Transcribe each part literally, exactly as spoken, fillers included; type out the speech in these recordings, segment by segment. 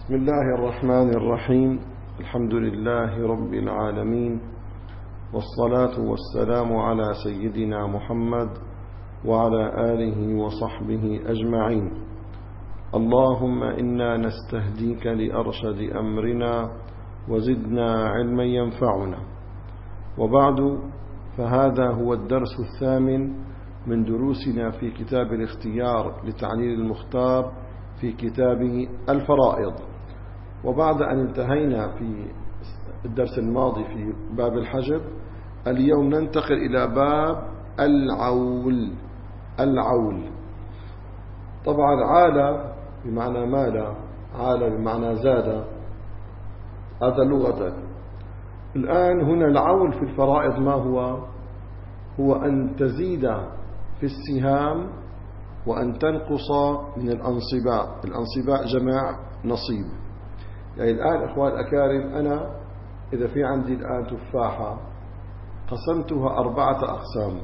بسم الله الرحمن الرحيم. الحمد لله رب العالمين، والصلاة والسلام على سيدنا محمد وعلى آله وصحبه أجمعين. اللهم إنا نستهديك لأرشد أمرنا وزدنا علما ينفعنا. وبعد، فهذا هو الدرس الثامن من دروسنا في كتاب الاختيار لتعليل المختار في كتاب الفرائض. وبعد أن انتهينا في الدرس الماضي في باب الحجب، اليوم ننتقل إلى باب العول. العول طبعا عال بمعنى مال، عال بمعنى زاد، هذا لغة. الآن هنا العول في الفرائض ما هو؟ هو أن تزيد في السهام وأن تنقص من الأنصباء. الأنصباء جمع نصيب. يعني الآن أخوان الأكارم، أنا إذا في عندي الآن تفاحة قسمتها أربعة أقسام،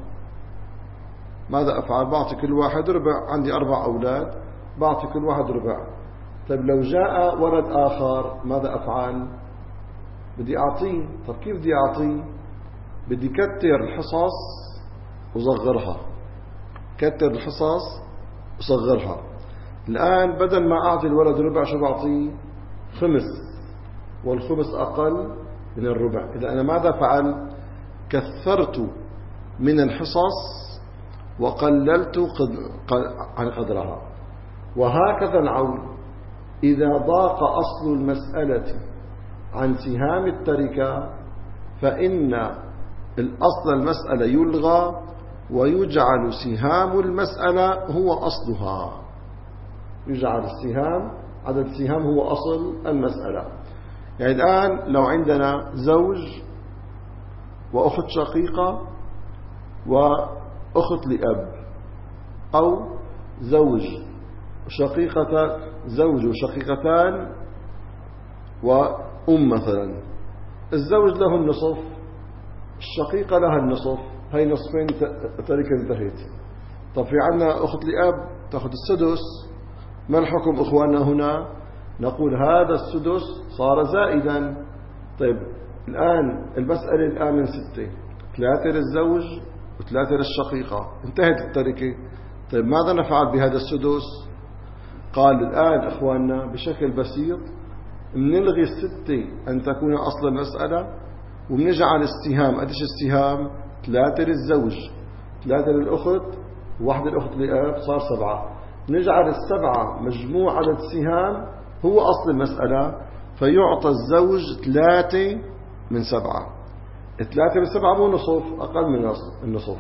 ماذا أفعل؟ بعطي كل واحد ربع. عندي أربع أولاد، بعطي كل واحد ربع. طيب لو جاء ولد آخر ماذا أفعل؟ بدي أعطيه. طيب كيف بدي أعطيه؟ بدي كتر الحصص وصغرها، كتر الحصص وصغرها. الآن بدل ما أعطي الولد ربع، شو بعطيه؟ خمس، والخمس أقل من الربع. إذا أنا ماذا فعل؟ كثرت من الحصص وقللت عن قدرها. وهكذا العول، إذا ضاق أصل المسألة عن سهام التركة فإن الأصل المسألة يلغى ويجعل سهام المسألة هو أصلها. يجعل السهام، عدد السهام هو أصل المسألة. يعني الآن لو عندنا زوج وأخت شقيقة وأخت لأب، أو زوج شقيقة زوج وشقيقتان وأم مثلا، الزوج له النصف، الشقيقة لها النصف، هاي نصفين تركة انتهت. طب في عندنا أخت لأب تأخذ السدس، ما الحكم إخواننا هنا؟ نقول هذا السدس صار زائدا. طيب الآن المسألة الآن من ستة، ثلاثة للزوج وثلاثة للشقيقة، انتهت التركة. طيب ماذا نفعل بهذا السدس؟ قال الآن إخواننا بشكل بسيط بنلغي الستة أن تكون أصل المسألة، وبنجعل السهام. قديش السهام؟ ثلاثة للزوج، ثلاثة للأخت، واحدة للأخت لأب، صار سبعة. نجعل السبعة مجموع عدد السهام هو أصل المسألة، فيعطى الزوج ثلاثة من سبعة. ثلاثة من سبعة مو نصف، أقل من النصف.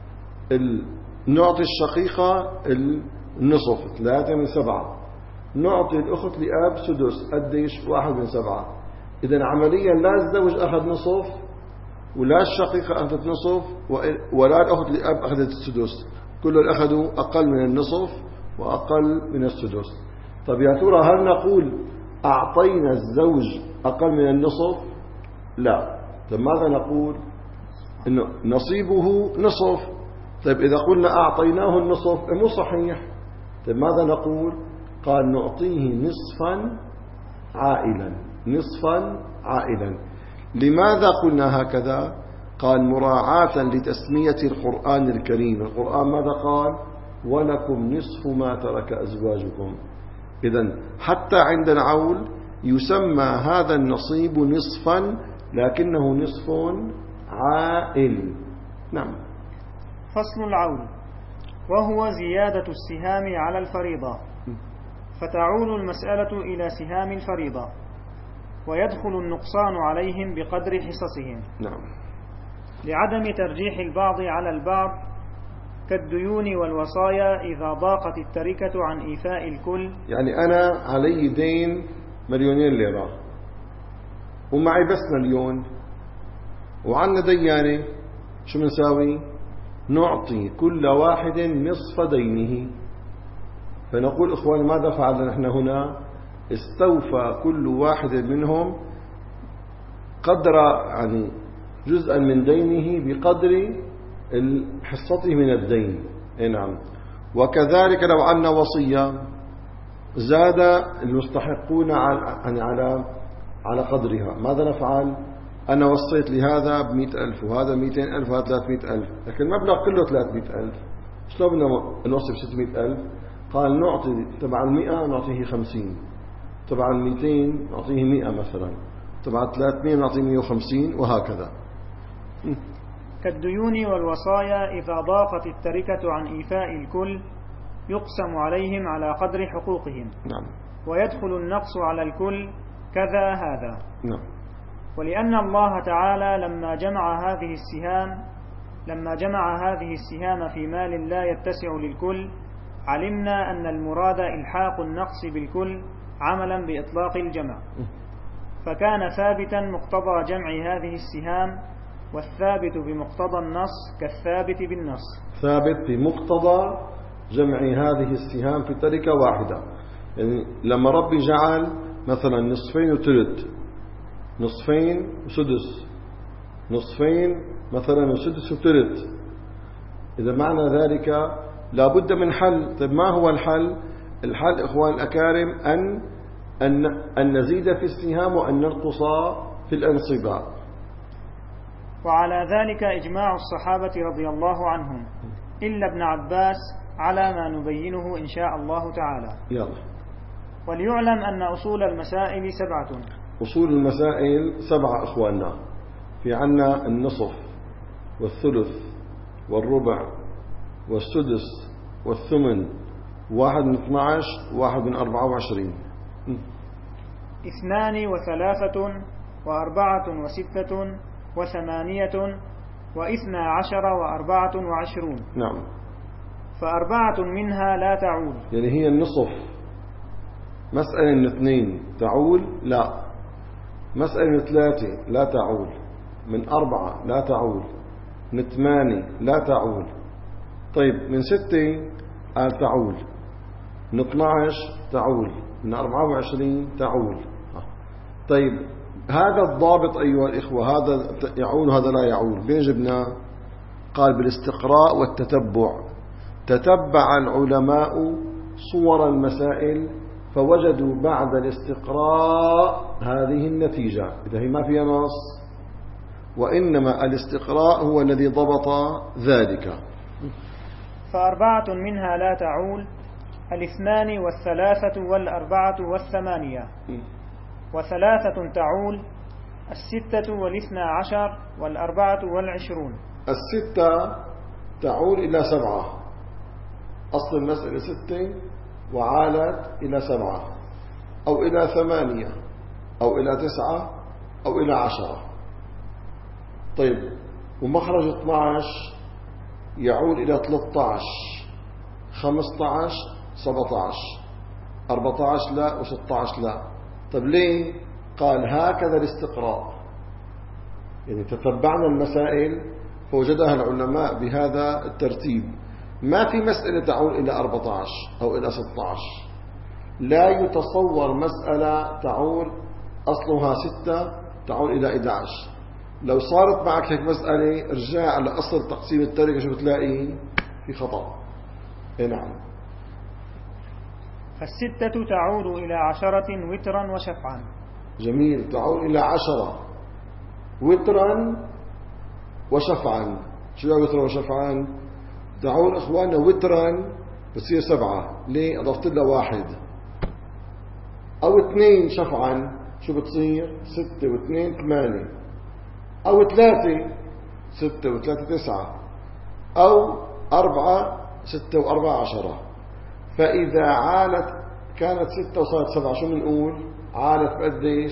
نعطي الشقيقة النصف، ثلاثة من سبعة. نعطي الأخت لأب سدس، قديش؟ واحد من سبعة. إذن عمليا لا الزوج أخذ نصف، ولا الشقيقة أخذت نصف، ولا الأخت لأب أخذت السدس. كلهم أخذوا أقل من النصف وأقل من السدس. طب يا ترى هل نقول أعطينا الزوج أقل من النصف؟ لا. طب ماذا نقول؟ إنه نصيبه نصف. طيب إذا قلنا أعطيناه النصف مو صحيح. طيب ماذا نقول؟ قال نعطيه نصفا عائلا، نصفا عائلا. لماذا قلنا هكذا؟ قال مراعاة لتسمية القرآن الكريم. القرآن ماذا قال؟ ولكم نصف ما ترك أزواجكم. إذن حتى عند العول يسمى هذا النصيب نصفا، لكنه نصف عائل. نعم. فصل العول، وهو زيادة السهام على الفريضة، فتعول المسألة إلى سهام الفريضة، ويدخل النقصان عليهم بقدر حصصهم. نعم. لعدم ترجيح البعض على البعض، كالديون والوصايا إذا ضاقت التركة عن إيفاء الكل. يعني أنا علي دين مليونين ليرة ومعي بس مليون، وعنا ديانة، شو منساوي؟ نعطي كل واحد نصف دينه. فنقول إخوان ماذا فعلنا نحن هنا؟ استوفى كل واحد منهم قدر، يعني جزءا من دينه بقدر حصته من الدين. نعم. وكذلك لو عنا وصية، زاد المستحقون على على على قدرها، ماذا نفعل؟ أنا وصيت لهذا بمئة ألف وهذا مئتين ألف وهذا ثلاثمئة ألف، لكن المبلغ كله ثلاثمئة ألف، شلون بدنا نوصي بستمئة ألف؟ قال نعطي تبع المئة نعطيه خمسين، تبع المئتين نعطيه مئة مثلا، تبع الثلاثمئة نعطيه مئة وخمسين، وهكذا. كالديون والوصايا إذا ضاقت التركة عن إيفاء الكل يقسم عليهم على قدر حقوقهم. نعم. ويدخل النقص على الكل كذا هذا. نعم. ولأن الله تعالى لما جمع هذه السهام لما جمع هذه السهام في مال لا يتسع للكل، علمنا أن المراد إلحاق النقص بالكل عملا بإطلاق الجمع، فكان ثابتا مقتضى جمع هذه السهام، والثابت بمقتضى النص كالثابت بالنص. ثابت بمقتضى جمع هذه السهام في تركة واحدة، يعني لما ربي جعل مثلا نصفين وثلث، نصفين وسدس، نصفين مثلا وسدس وثلث، إذا معنى ذلك لابد من حل. طيب ما هو الحل؟ الحل إخوان الأكارم أن أن أن نزيد في السهام وأن ننقص في الأنصبة. وعلى ذلك إجماع الصحابة رضي الله عنهم إلا ابن عباس على ما نبينه إن شاء الله تعالى. يلا. وليعلم أن أصول المسائل سبعة. أصول المسائل سبعة إخواننا، في عنا النصف والثلث والربع والسدس والثمن، واحد من اثنى عشر واحد من أربعة وعشرين. اثنان وثلاثة وأربعة وستة وثمانية واثنى عشر وأربعة وعشرون. نعم. فأربعة منها لا تعول، يعني هي النصف. مسألة من اثنين تعول؟ لا. مسألة من ثلاثة لا تعول، من أربعة لا تعول، من ثمانية لا تعول. طيب من ستة آه تعول، من اثنى عشر تعول، من أربعة وعشرين تعول. طيب هذا الضابط أيها الإخوة، هذا يعول هذا لا يعول، بين جبنا؟ قال بالاستقراء والتتبع. تتبع العلماء صور المسائل فوجدوا بعد الاستقراء هذه النتيجة، إذا هي ما فيها نص، وإنما الاستقراء هو الذي ضبط ذلك. فأربعة منها لا تعول، الاثنان والثلاثة والأربعة والثمانية. وثلاثة تعول، الستة والاثنى عشر والأربعة والعشرون. الستة تعول إلى سبعة، أصل المسألة ستة وعالت إلى سبعة أو إلى ثمانية أو إلى تسعة أو إلى عشرة. طيب ومخرج اثنى عشر يعود إلى ثلاثة عشر، خمسة عشر، سبعة عشر، أربعة عشر لا، وستة عشر لا. طيب ليه؟ قال هكذا الاستقراء، يعني تتبعنا المسائل فوجدها العلماء بهذا الترتيب. ما في مسألة تعود إلى أربعة عشر أو إلى ستة عشر، لا يتصور مسألة تعود أصلها ستة تعود إلى أحد عشر. لو صارت معك هيك مسألة ارجع على أصل تقسيم التركة، شو بتلاقي؟ في خطأ. إيه نعم. فالستة تعود إلى عشرة وترا وشفعا. جميل. تعود إلى عشرة وترا وشفعا. شو يعني وترا وشفعا؟ تعود إخواننا وترا بتصير سبعة، ليه؟ أضفت لها واحد. أو اثنين شفعا، شو بتصير؟ ستة واثنين ثمانية. أو ثلاثة، ستة وثلاثة تسعة. أو أربعة، ستة وأربعة عشرة. فإذا عالت كانت ستة وصارت سبعة، شو بنقول؟ عالت بقديش؟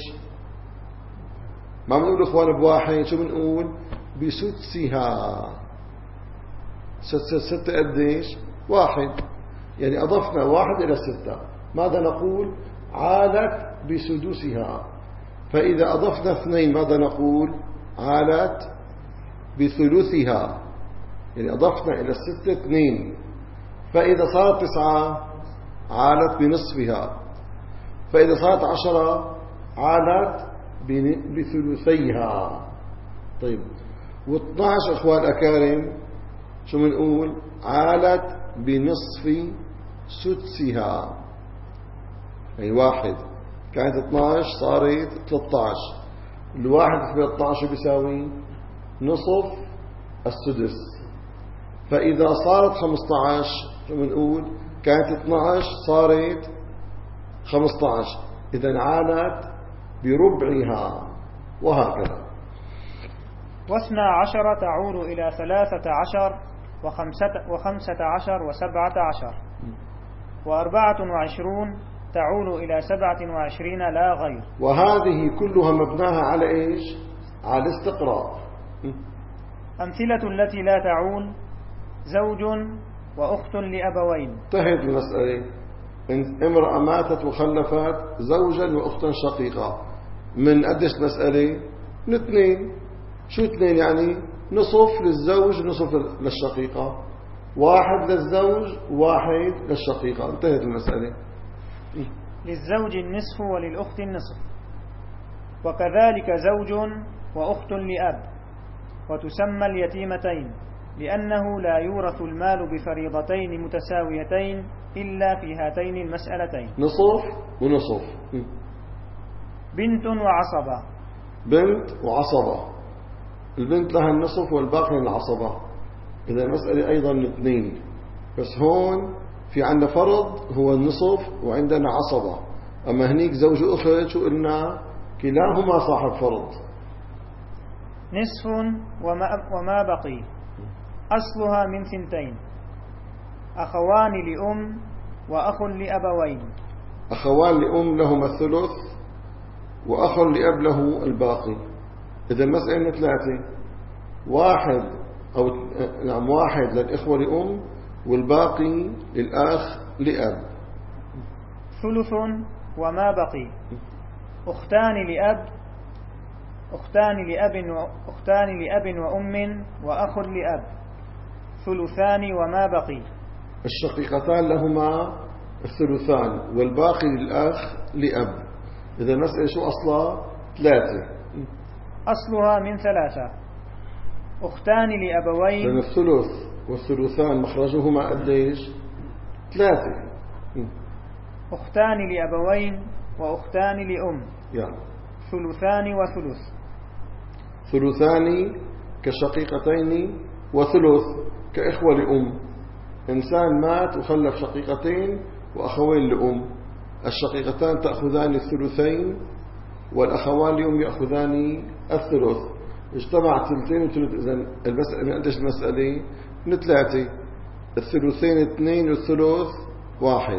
ما بنقول إخوان بواحد، شو بنقول؟ بسدسها. ستة ستة قديش؟ واحد، يعني أضفنا واحد إلى ستة. ماذا نقول؟ عالت بسدسها. فإذا أضفنا اثنين ماذا نقول؟ عالت بثلثها، يعني أضفنا إلى الستة اثنين. فإذا صارت تسعة عالت بنصفها. فإذا صارت عشرة عالت بثلثيها. طيب واثنى عشر أخوان الأكارم شو بنقول؟ عالت بنصف سدسها. يعني واحد كانت اثناشر صارت ثلاثة عشر. الواحد في اثناشر شو بيساوي؟ نصف السدس. فإذا صارت خمسة عشر شو بنقول؟ كانت اثناشر صارت خمسة عشر، إذا عانت بربعها، وهكذا. واثنى عشر تعود إلى ثلاثة عشر وخمسة, وخمسة عشر وسبعة عشر، وأربعة وعشرون تعود إلى سبعة وعشرين لا غير. وهذه كلها مبناها على إيش؟ على الاستقراء. أمثلة التي لا تعول: زوج وأخت لأبوين. انتهت المسألة. امرأة ماتت وخلفت زوجا وأختا شقيقة، من قديش مسألة؟ من اثنين. شو اثنين يعني؟ نصف للزوج نصف للشقيقة، واحد للزوج واحد للشقيقة، انتهت المسألة. للزوج النصف وللأخت النصف، وكذلك زوج وأخت لأب، وتسمى اليتيمتين لأنه لا يورث المال بفريضتين متساويتين إلا في هاتين المسألتين: نصف ونصف. بنت وعصبة. بنت وعصبة، البنت لها النصف والباقي للعصبة، إذا المسألة أيضا اثنين، بس هون في عندنا فرض هو النصف وعندنا عصبة. أما هنيك زوج أخت شو قلنا؟ كلاهما صاحب فرض. نصف وما, وما بقي أصلها من ثنتين: أخوان لأم وأخ لأبوين. أخوان لأم لهما الثلث، وأخ لأب له الباقي. إذا المسألة من ثلاثة: واحد أو نعم واحد للإخوة لأم والباقي للأخ لأب. ثلث وما بقي أختان لأب أختان لأب وأختان لأب وأم وأخ لأب. ثلثان وما بقي. الشقيقتان لهما الثلثان والباقي للأخ لأب. إذا المسألة شو أصلها؟ ثلاثة. أصلها من ثلاثة: أختان لأبوين. لأن الثلث والثلثان مخرجهما قديش؟ ثلاثة. أختان لأبوين وأختان لأم. يعني ثلثان وثلث. ثلثان كشقيقتين، وثلث كإخوة لأم. إنسان مات وخلف شقيقتين وأخوين لأم، الشقيقتان تأخذان الثلثين والأخوان لأم يأخذان الثلث. اجتمع ثلثين وثلث. إذن المسألة من قديش المسألة؟ من ثلاثة. الثلثين اثنين والثلث واحد.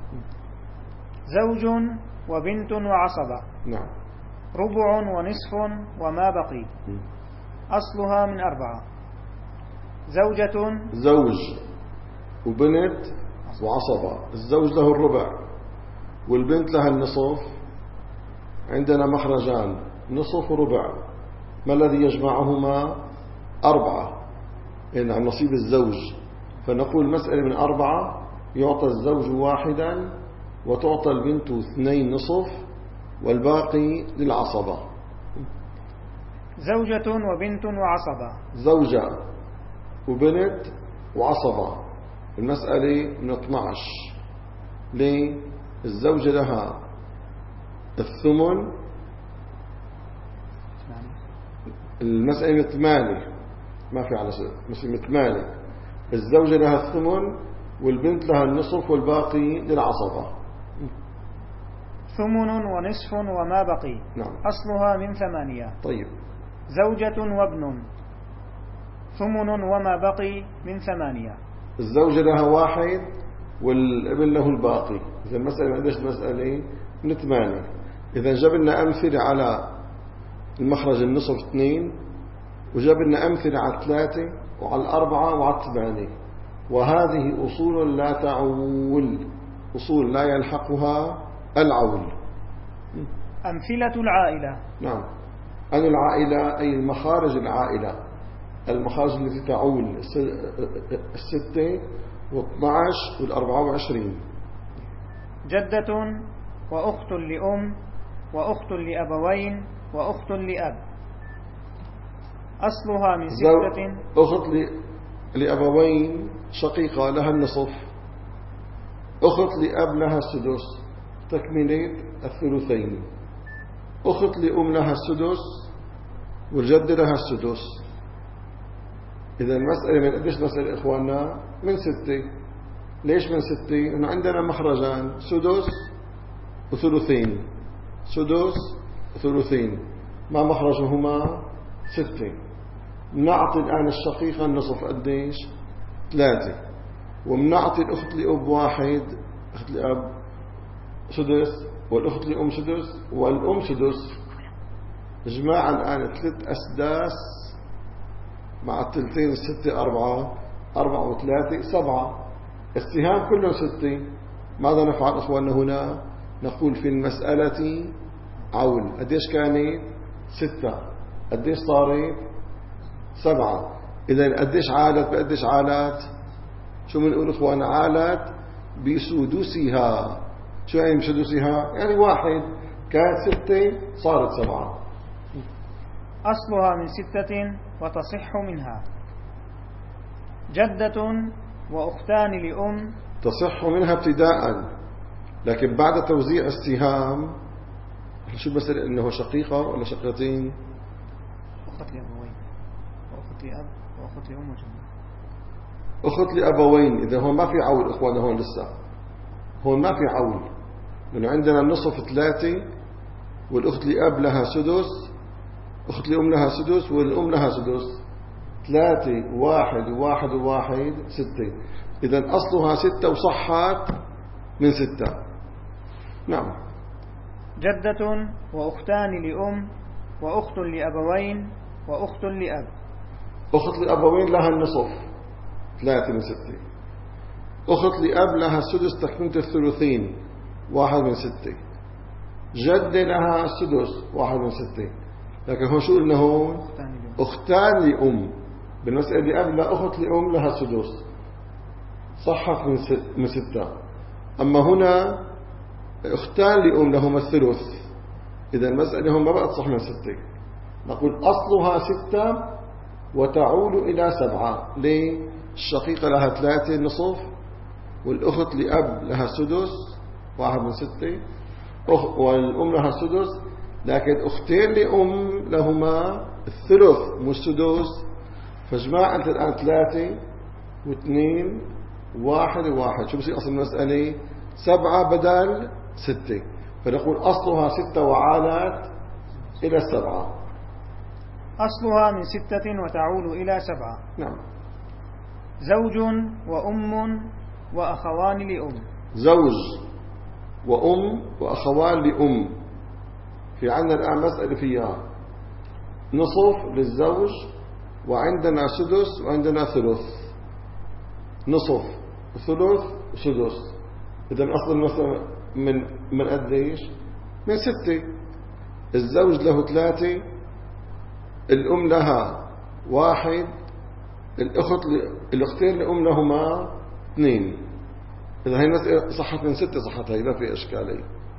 زوج وبنت وعصبة. نعم. ربع ونصف وما بقي. أصلها من أربعة: زوجة زوج وبنت وعصبة. الزوج له الربع والبنت لها النصف. عندنا مخرجان: نصف وربع. ما الذي يجمعهما؟ أربعة، يعني عن نصيب الزوج. فنقول مسألة من أربعة يعطى الزوج واحدا وتعطى البنت اثنين نصف والباقي للعصبة. زوجة وبنت وعصبة. زوجة وبنت وعصبة. المسألة من اثناشر. ليه؟ الزوجة لها الثمن. المسألة من ثمانية، ما في على مسألة من ثمانية. الزوجة لها الثمن والبنت لها النصف والباقي للعصبة. ثمن ونصف وما بقي. نعم. أصلها من ثمانية. طيب. زوجة وابن. ثمن وما بقي من ثمانية. الزوجة لها واحد والابن له الباقي. إذا المسألة قديش المسألة؟ من ثمانية. إذا جاب لنا أمثلة على المخرج النصف اثنين، وجاب لنا أمثلة على ثلاثة وعلى الأربعة وعلى الثمانية. وهذه أصول لا تعول، أصول لا يلحقها العول. أمثلة العائلة. نعم. أن العائلة أي المخارج العائلة، المخارج التي تعول الستة واثناعش والأربعة وعشرين. جدة وأخت لأم وأخت لأبوين وأخت لأب. أصلها من ستة. أخت لأبوين شقيقة لها النصف، أخت لأب لها السدس، تكملة الثلثين. أخت لأم لها السدس والجد لها السدس. إذا المسألة من قديش مسألة إخواننا؟ من ستة. ليش من ستة؟ إنه عندنا مخرجان سدس وثلثين، سدس وثلثين، ما مخرجهما ستة. نعطي الآن الشقيقة النصف قديش؟ ثلاثة. ومنعطي الأخت لأب واحد، أخت لأب سدس، والأخت لأم سدس، والأم سدس. جماعة الآن ثلاث أسداس مع الثلثين الستة أربعة، أربعة وثلاثة سبعة. السهام كلهم ستة. ماذا نفعل أخواننا هنا؟ نقول في المسألة عول. قديش كانت؟ ستة. قديش صارت؟ سبعة. إذا قديش عالت؟ بقديش عالت؟ شو بنقول أخواننا؟ عالت بسدسها. شو يعني بسدسها؟ يعني واحد كانت ستة صارت سبعة. أصلها من ستة وتصح منها. جدة وأختان لأم تصح منها ابتداء، لكن بعد توزيع السهام شو المسألة؟ إنه شقيقة ولا شقيقتين؟ أخت لأبوين وأخت لأب وأخت لأم وجدة. أخت لأبوين. إذا هون ما في عول إخوانا، هون لسه هون ما في عول، لأنه عندنا النصف ثلاثة، والأخت لأب لها سدس، أخت لأم لها سدس، والأم لها سدس. ثلاثة واحد وواحد وواحد ستة. إذا أصلها ستة وصحت من ستة. نعم. جدة وأختان لأم وأخت لأبوين وأخت لأب. أخت لأبوين لها النصف، ثلاثة من ستة. أخت لأب لها السدس تكملة الثلثين، واحد من ستة. جدة لها السدس، واحد من ستة. لكن هون شو قلنا هون؟ أختان لأم. بالمسألة اللي قبل أخت لأم لها السدس، صحت من ست من ستة. أما هنا أختان لأم لهما الثلث. إذا المسألة هون ما بقت صح من ستة. نقول أصلها ستة وتعود إلى سبعة. ليه؟ الشقيقة لها ثلاثة نصف، والأخت لأب لها سدس، واحد من ستة، والأم لها السدس. لكن أختين لأم لهما الثلث مش سدس. فجماعة أنت الآن ثلاثة واثنين واحد وواحد. شو بصير أصل المسألة؟ سبعة بدل ستة. فنقول أصلها ستة وعالت إلى السبعة. أصلها من ستة وتعود إلى سبعة. نعم. زوج وأم وأخوان لأم. زوج وأم وأخوان لأم. في عندنا الآن مسألة فيها نصف للزوج، وعندنا سدس، وعندنا ثلث. نصف وثلث وسدس. إذا أصل المسألة من من قديش؟ من ستة. الزوج له ثلاثة، الأم لها واحد، الأخت الأختين لأم لهما اثنين. إذا هي المسألة صحت من ستة، صحت هي، ما في إشكالية.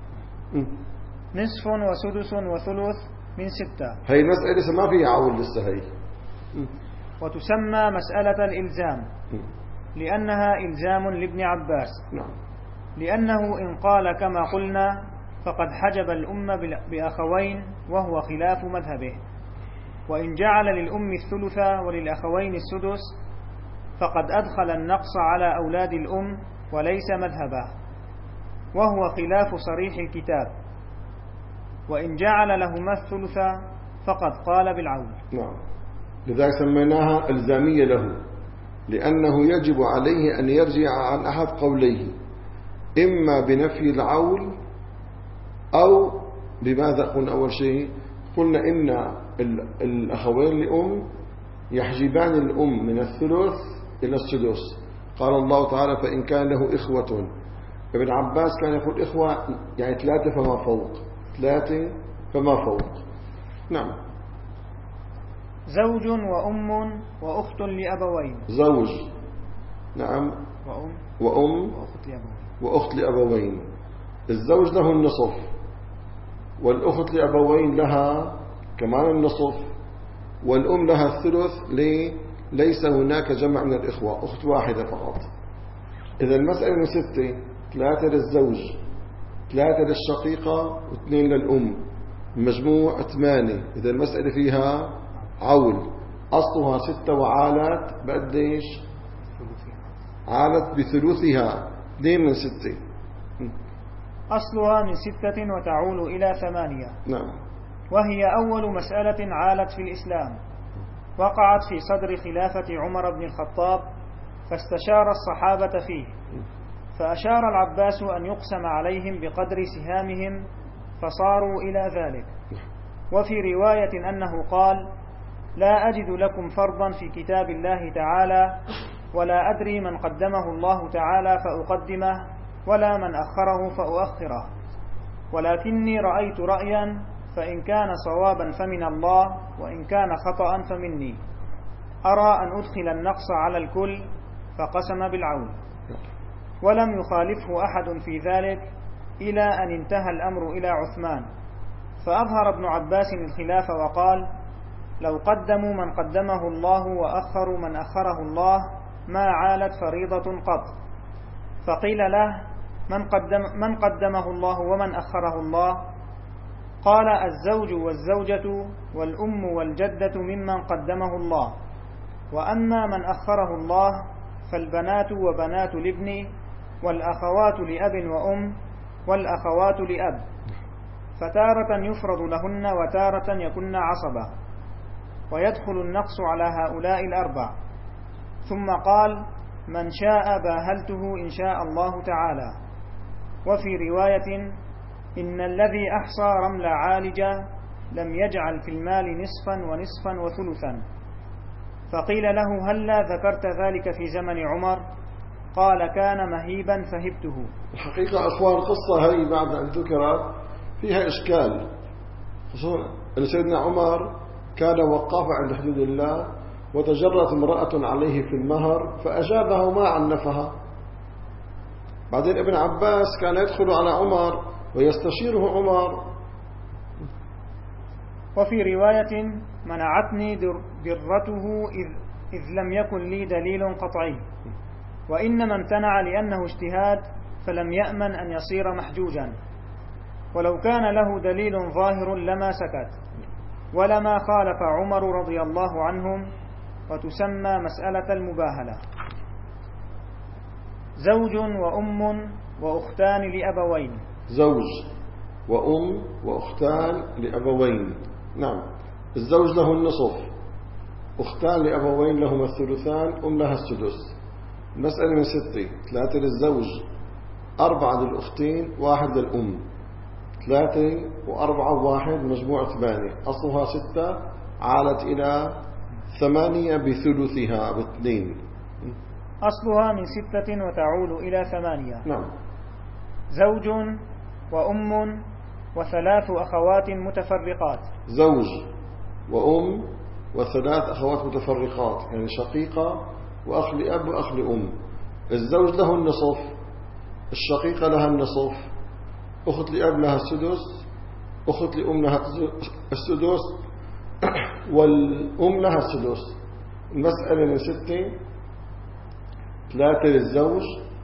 نصف وسدس وثلث من ستة. هي المسألة لسه ما فيها عول لسه هي. وتسمى مسألة الإلزام لأنها إلزام لابن عباس. نعم. لأنه إن قال كما قلنا فقد حجب الأم بأخوين وهو خلاف مذهبه. وإن جعل للأم الثلث وللأخوين السدس فقد أدخل النقص على أولاد الأم وليس مذهبه، وهو خلاف صريح الكتاب. وإن جعل لهما الثلث فقد قال بالعول. نعم. لذلك سميناها إلزامية له، لأنه يجب عليه أن يرجع عن أحد قوليه، إما بنفي العول أو بماذا قلنا أول شيء؟ قلنا إن الأخوين لأم يحجبان الأم من الثلث إلى السدس. قال الله تعالى فإن كان له إخوة. ابن عباس كان يقول إخوة يعني ثلاثة فما فوق، ثلاثة فما فوق. نعم. زوج وأم وأخت لأبوين. زوج نعم وأم وأم وأخت لأبوين. وأخت لأبوين. الزوج له النصف، والأخت لأبوين لها كمان النصف، والأم لها الثلث. ليه؟ ليس هناك جمع من الإخوة، أخت واحدة فقط. إذا المسألة من ستة، ثلاثة للزوج ثلاثة للشقيقة واثنين للأم، مجموع ثمانية. إذا المسألة فيها عول، أصلها ستة وعالت بقديش؟ عالت بثلثها، اثنين من ستة. أصلها من ستة وتعول إلى ثمانية. نعم. وهي أول مسألة عالت في الإسلام، وقعت في صدر خلافة عمر بن الخطاب، فاستشار الصحابة فيه، فأشار العباس أن يقسم عليهم بقدر سهامهم، فصاروا إلى ذلك. وفي رواية أنه قال: لا أجد لكم فرضا في كتاب الله تعالى، ولا أدري من قدمه الله تعالى فأقدمه، ولا من أخره فأؤخره، ولكني رأيت رأيا، فإن كان صوابا فمن الله، وإن كان خطأ فمني، أرى أن أدخل النقص على الكل، فقسم بالعون. ولم يخالفه أحد في ذلك إلى أن انتهى الأمر إلى عثمان، فأظهر ابن عباس الخلاف وقال: لو قدموا من قدمه الله وأخروا من أخره الله ما عالت فريضة قط. فقيل له: من, قدم من قدمه الله ومن أخره الله؟ قال: الزوج والزوجة والأم والجدة ممن قدمه الله، وأما من أخره الله فالبنات وبنات الابن، والأخوات لأب وأم، والأخوات لأب، فتارة يفرض لهن وتارة يكن عصبة، ويدخل النقص على هؤلاء الأربع. ثم قال: من شاء باهلته إن شاء الله تعالى. وفي رواية: إن الذي أحصى رمل عالجة لم يجعل في المال نصفا ونصفا وثلثا. فقيل له: هلا ذكرت ذلك في زمن عمر؟ قال: كان مهيبا فهبته. الحقيقة أخوان القصة هذه بعد أن ذكرت فيها إشكال، خصوصا أن سيدنا عمر كان وقافا عند حدود الله، وتجرت امرأة عليه في المهر فأجابها وما عنفها. بعدين ابن عباس كان يدخل على عمر ويستشيره عمر. وفي رواية: منعتني درته إذ, إذ لم يكن لي دليل قطعي، وإنما امتنع لأنه اجتهاد، فلم يأمن أن يصير محجوجا، ولو كان له دليل ظاهر لما سكت، ولما خالف عمر رضي الله عنهم، وتسمى مسألة المباهلة. زوج وأم وأختان لأبوين. زوج وأم وأختان لأبوين. نعم. الزوج له النصف، أختان لأبوين لهما الثلثان، أم لها السدس. المسألة من ستة: ثلاثة للزوج، أربعة للأختين، واحد للأم. ثلاثة وأربعة وواحد مجموع ثمانية، أصلها ستة عالت إلى ثمانية بثلثها باثنين. أصلها من ستة وتعول إلى ثمانية. نعم. زوج وأم وثلاث أخوات متفرقات. زوج وأم وثلاث أخوات متفرقات، يعني شقيقة وأخ لأب وأخ لأم. الزوج له النصف، الشقيقة لها النصف، أخت لأب لها السدس، أخت لأم لها السدس، والأم لها السدس. المسألة من ستة: ثلاثة للزوج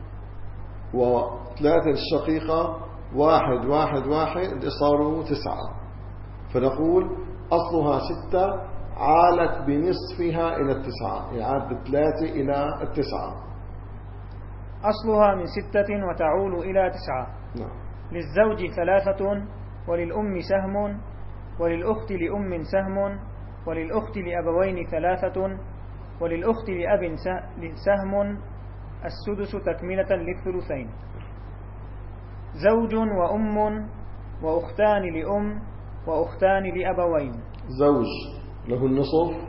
وثلاثة للشقيقة، واحد واحد واحد، اللي صاروا تسعة. فنقول أصلها ستة عالت بنصفها إلى التسعة، يعني بثلاثة إلى التسعة. أصلها من ستة وتعول إلى تسعة. نعم. للزوج ثلاثة، وللأم سهم، وللأخت لأم سهم، وللأخت لأبوين ثلاثة، وللأخت لأب سهم، السدس تكملة للثلثين. زوج وأم وأختان لأم وأختان لأبوين. زوج له النصف،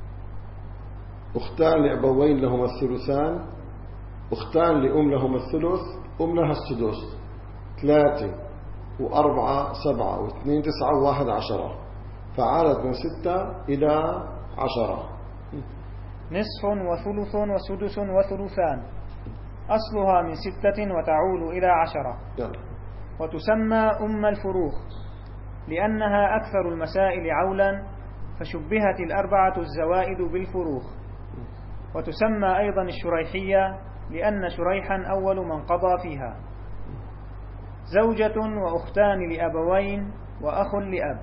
أختان لأبوين لهما الثلثان، أختان لأم لهما الثلث، أم لها السدس. ثلاثة وأربعة سبعة، واثنين تسعة، وواحد عشرة، فعالت من ستة إلى عشرة. نصف وثلث وسدس وثلثان. أصلها من ستة وتعول إلى عشرة. يلا. وتسمى أم الفروخ لأنها أكثر المسائل عولا، فشبهت الأربعة الزوائد بالفروخ. وتسمى أيضا الشريحية لأن شريحا أول من قضى فيها. زوجة وأختان لأبوين وأخ لأب.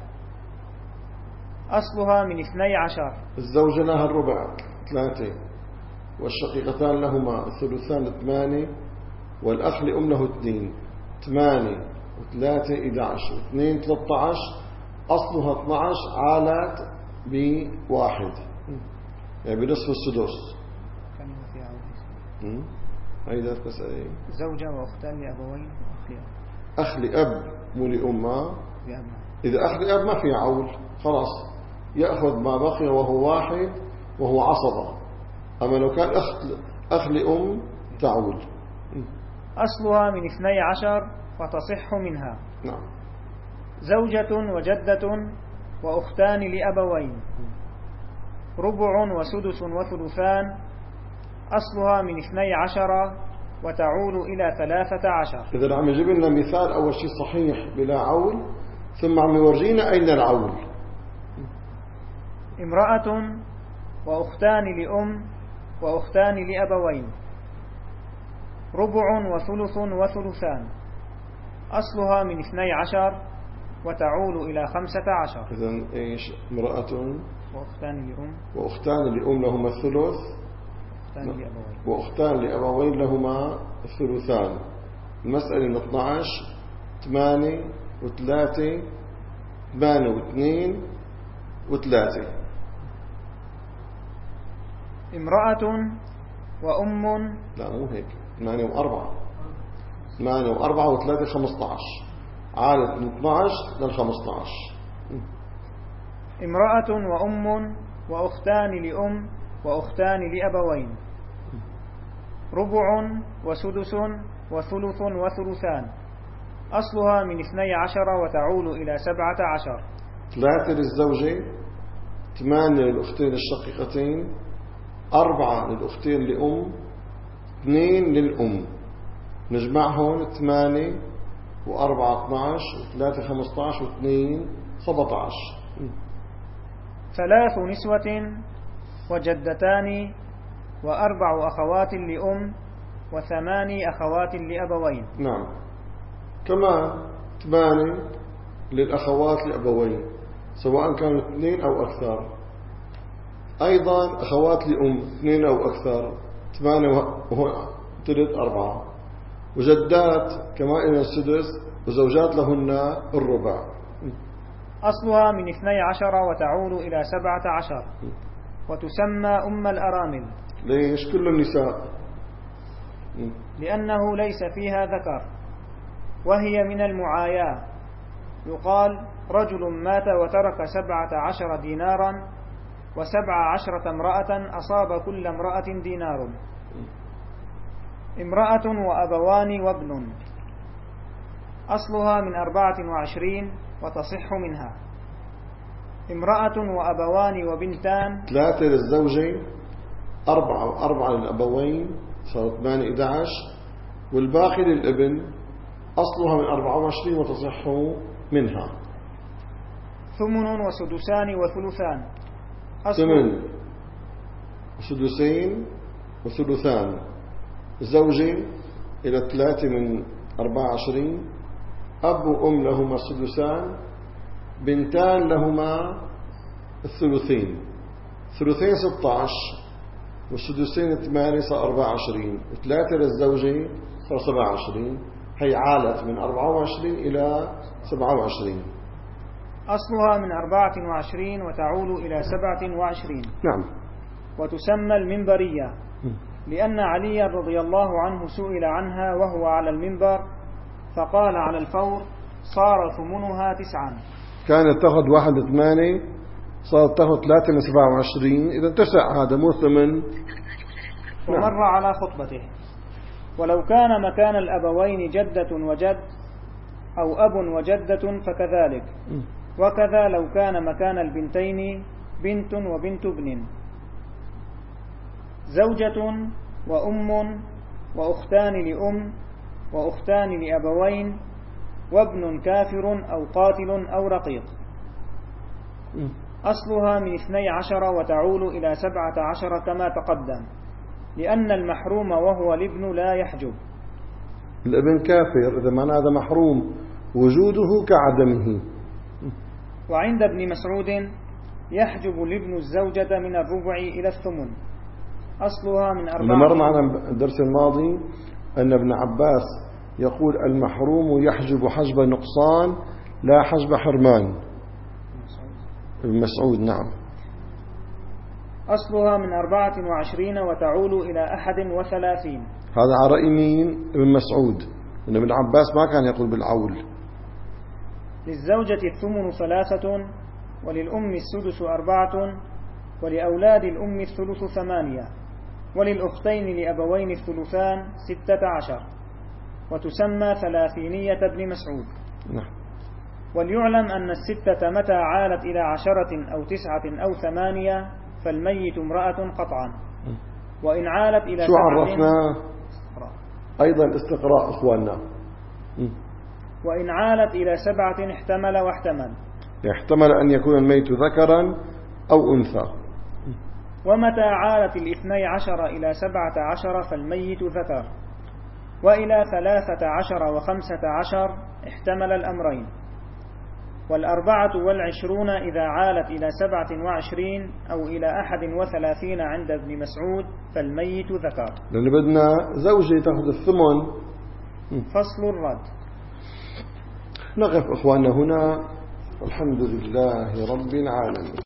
أصلها من اثني عشر. الزوجة لها الربع ثلاثة، والشقيقتان لهما الثلثان ثمانية، والأخ لأم له اثنين. ثمانية وثلاثة إحدى عشر واثنين ثلاثة عشر، أصلها اثنى عشر عالت بواحد، يعني بنصف السدس. كلمة فيها عود. هيدا المسألة. زوجة وأختان لأبوين وأخ لأب. أخ لأب مو لأمه. لأب. إذا أخ لأب ما في عول، خلاص يأخذ ما بقي وهو واحد وهو عصبة. أما لو كان أخ أخ لأم تعول. أصلها من اثني عشر وتصح منها. نعم. زوجة وجدة وأختان لأبوين. ربع وسدس وثلثان. أصلها من اثني عشر وتعول إلى ثلاثة عشر. إذا عم يجيب لنا مثال أول شيء صحيح بلا عول، ثم عم يورجينا أين العول. امرأة وأختان لأم وأختان لأبوين. ربع وثلث وثلثان. أصلها من اثني عشر وتعول إلى خمسة عشر. إذن إيش؟ امرأة وأختان لأم وأختان لأم لهما الثلث، وأختان لأبوين وأختان لأبوين لهما الثلثان. المسألة من اثني عشر، ثمانية وثلاثة، ثمانية واثنين وثلاثة. امرأة وأم. لا مو هيك، ثمانية وأربعة. ثمانية وأربعة وثلاثة خمسة عشر، عالت من اثني عشر للخمسة عشر. امرأة وأم وأختان لأم وأختان لأبوين. ربع وسدس وثلث وثلثان. أصلها من اثني عشر وتعول إلى سبعة عشر. ثلاثة للزوجة، ثمانية للأختين الشقيقتين، أربعة للأختين لأم، اثنين للأم. نجمعهم ثمانية وأربعة اثني عشر وثلاثة خمسة عشر واثنين سبعة عشر. ثلاث نسوة وجدتان وأربع أخوات لأم وثماني أخوات لأبوين. نعم. كمان ثمانية للأخوات لأبوين سواء كانوا اثنين أو أكثر. أيضا أخوات لأم اثنين أو أكثر، ثمانية وهو ثلث أربعة. وجدات كما إلى السدس، وزوجات لهن الربع. أصلها من اثني عشر وتعود إلى سبعة عشر، وتسمى أم الأرامل. ليش؟ كل النساء. لأنه ليس فيها ذكر، وهي من المعاياة. يقال رجل مات وترك سبعة عشر دينارا وسبع عشرة امرأة أصاب كل امرأة دينار. امرأة وأبوان وابن. أصلها من أربعة وعشرين وتصح منها. امرأة وأبوان وبنتان. ثلاثة للزوجة، أربعة وأربعة للأبوين، صارت ثمانية إحدى عشر، والباقي للابن. أصلها من أربعة وعشرين وتصح منها. ثمن وسدسان وثلثان. ثمن وسدسين وثلثان. زوجة إلى ثلاثة من أربعة وعشرين، أب وأم لهما السدسان، بنتان لهما الثلثين. ثلثين ستة عشر والسدسين ثمانية صار أربعة وعشرين، وثلاثة للزوجة صار سبعة وعشرين. هي عالت من أربعة وعشرين إلى سبعة وعشرين. أصلها من أربعة وعشرين وتعول إلى سبعة وعشرين. نعم. وتسمى المنبرية، لأن علي رضي الله عنه سئل عنها وهو على المنبر فقال على الفور صار ثمنها تسعا. كانت تأخذ واحد ثمانية، صارت تأخذ ثلاثة من سبعة وعشرين، إذا تسع هذا مو ثمن. ومر على خطبته. ولو كان مكان الأبوين جدة وجد أو أب وجدة فكذلك، وكذا لو كان مكان البنتين بنت وبنت ابن. زوجة وأم وأختان لأم وأختان لأبوين وابن كافر أو قاتل أو رقيق. أصلها من اثني عشر وتعول إلى سبعة عشر كما تقدم، لأن المحروم وهو الابن لا يحجب. الابن كافر، إذا معنى هذا محروم وجوده كعدمه. وعند ابن مسعود يحجب الابن الزوجة من الربع إلى الثمن، أصلها من أربعة. مر معنا الدرس الماضي أن ابن عباس يقول المحروم يحجب حجب نقصان لا حجب حرمان. ابن مسعود نعم. أصلها من أربعة وعشرين وتعول إلى أحد وثلاثين. هذا على رأي مين؟ ابن مسعود. إن ابن عباس ما كان يقول بالعول. للزوجة الثمن ثلاثة، وللأم السدس أربعة، ولأولاد الأم الثلث ثمانية، وللأختين لأبوين الثلثان ستة عشر، وتسمى ثلاثينية ابن مسعود. نعم. وليعلم أن الستة متى عالت إلى عشرة أو تسعة أو ثمانية فالميت امرأة قطعا، وإن عالت إلى شو عرفنا؟ أيضا استقراء أخواننا. وإن عالت إلى سبعة احتمل واحتمل، يحتمل أن يكون الميت ذكرا أو أنثى. ومتى عالت الاثني عشر إلى سبعة عشر فالميت ذكر، وإلى ثلاثة عشر وخمسة عشر احتمل الأمرين. والأربعة والعشرون إذا عالت إلى سبعة وعشرين أو إلى أحد وثلاثين عند ابن مسعود فالميت ذكر. لأن بدنا زوجة تأخذ الثمن. فصل الرد. نقف أخواننا هنا، الحمد لله رب العالمين.